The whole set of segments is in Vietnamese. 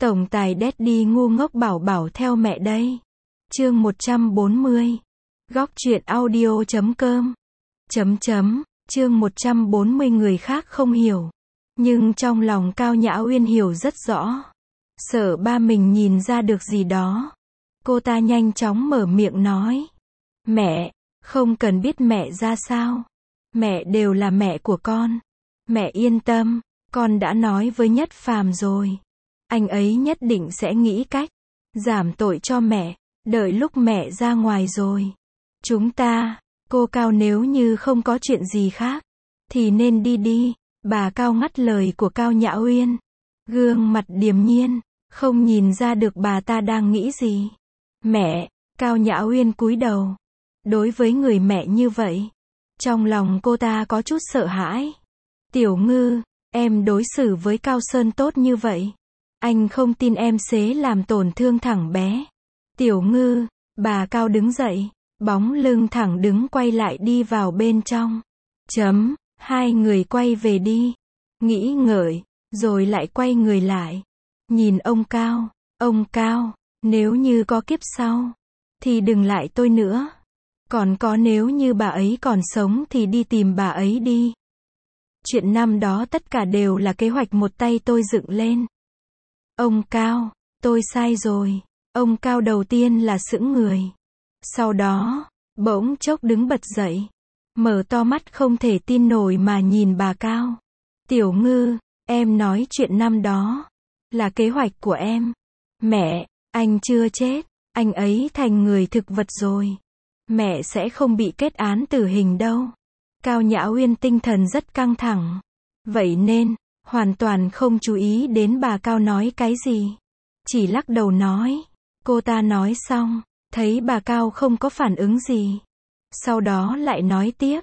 Tổng tài Daddy ngu ngốc bảo bảo theo mẹ đây. Chương 140. Góc truyện audio.com. Chương 140 người khác không hiểu. Nhưng trong lòng Cao Nhã Uyên hiểu rất rõ. Sợ ba mình nhìn ra được gì đó. Cô ta nhanh chóng mở miệng nói. Mẹ, không cần biết mẹ ra sao. Mẹ đều là mẹ của con. Mẹ yên tâm, con đã nói với Nhất Phàm rồi. Anh ấy nhất định sẽ nghĩ cách giảm tội cho mẹ, đợi lúc mẹ ra ngoài rồi. Chúng ta, cô Cao nếu như không có chuyện gì khác, thì nên đi đi. Bà Cao ngắt lời của Cao Nhã Uyên. Gương mặt điềm nhiên, không nhìn ra được bà ta đang nghĩ gì. Mẹ, Cao Nhã Uyên cúi đầu. Đối với người mẹ như vậy, trong lòng cô ta có chút sợ hãi. Tiểu Ngư, em đối xử với Cao Sơn tốt như vậy. Anh không tin em sẽ làm tổn thương thằng bé. Tiểu Ngư, bà Cao đứng dậy, bóng lưng thẳng đứng quay lại đi vào bên trong. Hai người quay về đi. Nghĩ ngợi, rồi lại quay người lại. Nhìn ông Cao, nếu như có kiếp sau, thì đừng lại tôi nữa. Còn có nếu như bà ấy còn sống thì đi tìm bà ấy đi. Chuyện năm đó tất cả đều là kế hoạch một tay tôi dựng lên. Ông Cao, tôi sai rồi. Ông Cao đầu tiên là sững người. Sau đó, bỗng chốc đứng bật dậy. Mở to mắt không thể tin nổi mà nhìn bà Cao. Tiểu Ngư, em nói chuyện năm đó là kế hoạch của em. Mẹ, anh chưa chết. Anh ấy thành người thực vật rồi. Mẹ sẽ không bị kết án tử hình đâu. Cao Nhã Uyên tinh thần rất căng thẳng. Vậy nên, hoàn toàn không chú ý đến bà Cao nói cái gì. Chỉ lắc đầu nói. Cô ta nói xong, thấy bà Cao không có phản ứng gì. Sau đó lại nói tiếp.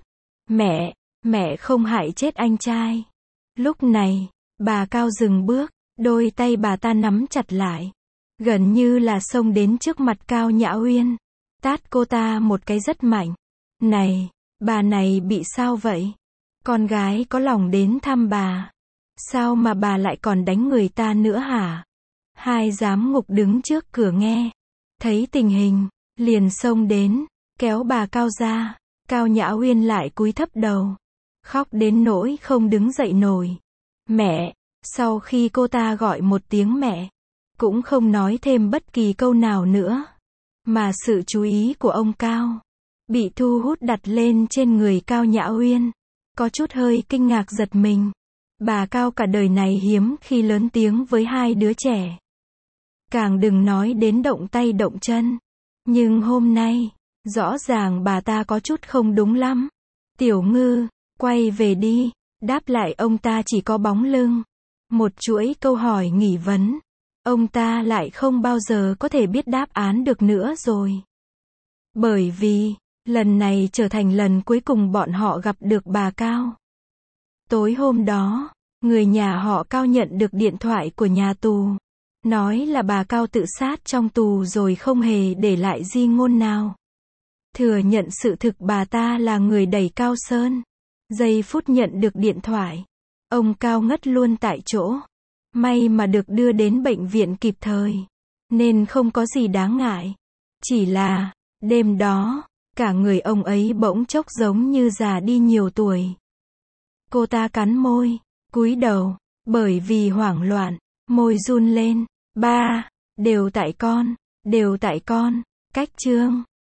Mẹ không hại chết anh trai. Lúc này, bà Cao dừng bước, đôi tay bà ta nắm chặt lại. Gần như là xông đến trước mặt Cao Nhã Uyên. Tát cô ta một cái rất mạnh. Này, bà này bị sao vậy? Con gái có lòng đến thăm bà. Sao mà bà lại còn đánh người ta nữa hả? Hai giám ngục đứng trước cửa nghe. Thấy tình hình, liền xông đến, kéo bà Cao ra. Cao Nhã Uyên lại cúi thấp đầu. Khóc đến nỗi không đứng dậy nổi. Mẹ, sau khi cô ta gọi một tiếng mẹ, cũng không nói thêm bất kỳ câu nào nữa. Mà sự chú ý của ông Cao bị thu hút đặt lên trên người Cao Nhã Uyên. Có chút hơi kinh ngạc giật mình. Bà Cao cả đời này hiếm khi lớn tiếng với hai đứa trẻ. Càng đừng nói đến động tay động chân. Nhưng hôm nay, rõ ràng bà ta có chút không đúng lắm. Tiểu Ngư, quay về đi. Đáp lại ông ta chỉ có bóng lưng. Một chuỗi câu hỏi nghi vấn. Ông ta lại không bao giờ có thể biết đáp án được nữa rồi. Bởi vì, lần này trở thành lần cuối cùng bọn họ gặp được bà Cao. Tối hôm đó, người nhà họ Cao nhận được điện thoại của nhà tù. Nói là bà Cao tự sát trong tù rồi không hề để lại di ngôn nào. Thừa nhận sự thực bà ta là người đẩy Cao Sơn. Giây phút nhận được điện thoại, ông Cao ngất luôn tại chỗ. May mà được đưa đến bệnh viện kịp thời, nên không có gì đáng ngại. Chỉ là, đêm đó, cả người ông ấy bỗng chốc giống như già đi nhiều tuổi. Cô ta cắn môi, cúi đầu, bởi vì hoảng loạn, môi run lên. Ba, đều tại con, cách chương.